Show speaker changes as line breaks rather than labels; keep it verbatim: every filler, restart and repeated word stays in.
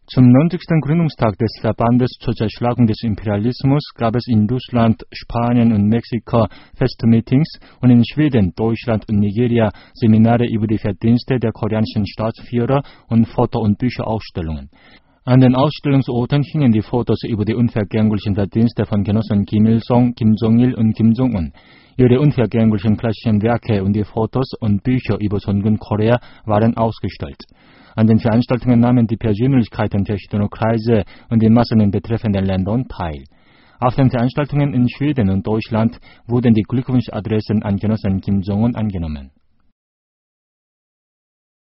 Zum neunzigsten Gründungstag des Verbandes zur Zerschlagung des Imperialismus gab es in Russland, Spanien und Mexiko Festmeetings und in Schweden, Deutschland und Nigeria Seminare über die Verdienste der koreanischen Staatsführer und Foto- und Bücherausstellungen. An den Ausstellungsorten hingen die Fotos über die unvergänglichen Verdienste von Genossen Kim Il-sung, Kim Jong-il und Kim Jong-un. Ihre unvergänglichen klassischen Werke und die Fotos und Bücher über Songun-Korea waren ausgestellt. An den Veranstaltungen nahmen die Persönlichkeiten der Kreise und die Massen betreffenden Ländern teil. Auf den Veranstaltungen in Schweden und Deutschland wurden die Glückwunschadressen an Genossen Kim Jong-un angenommen.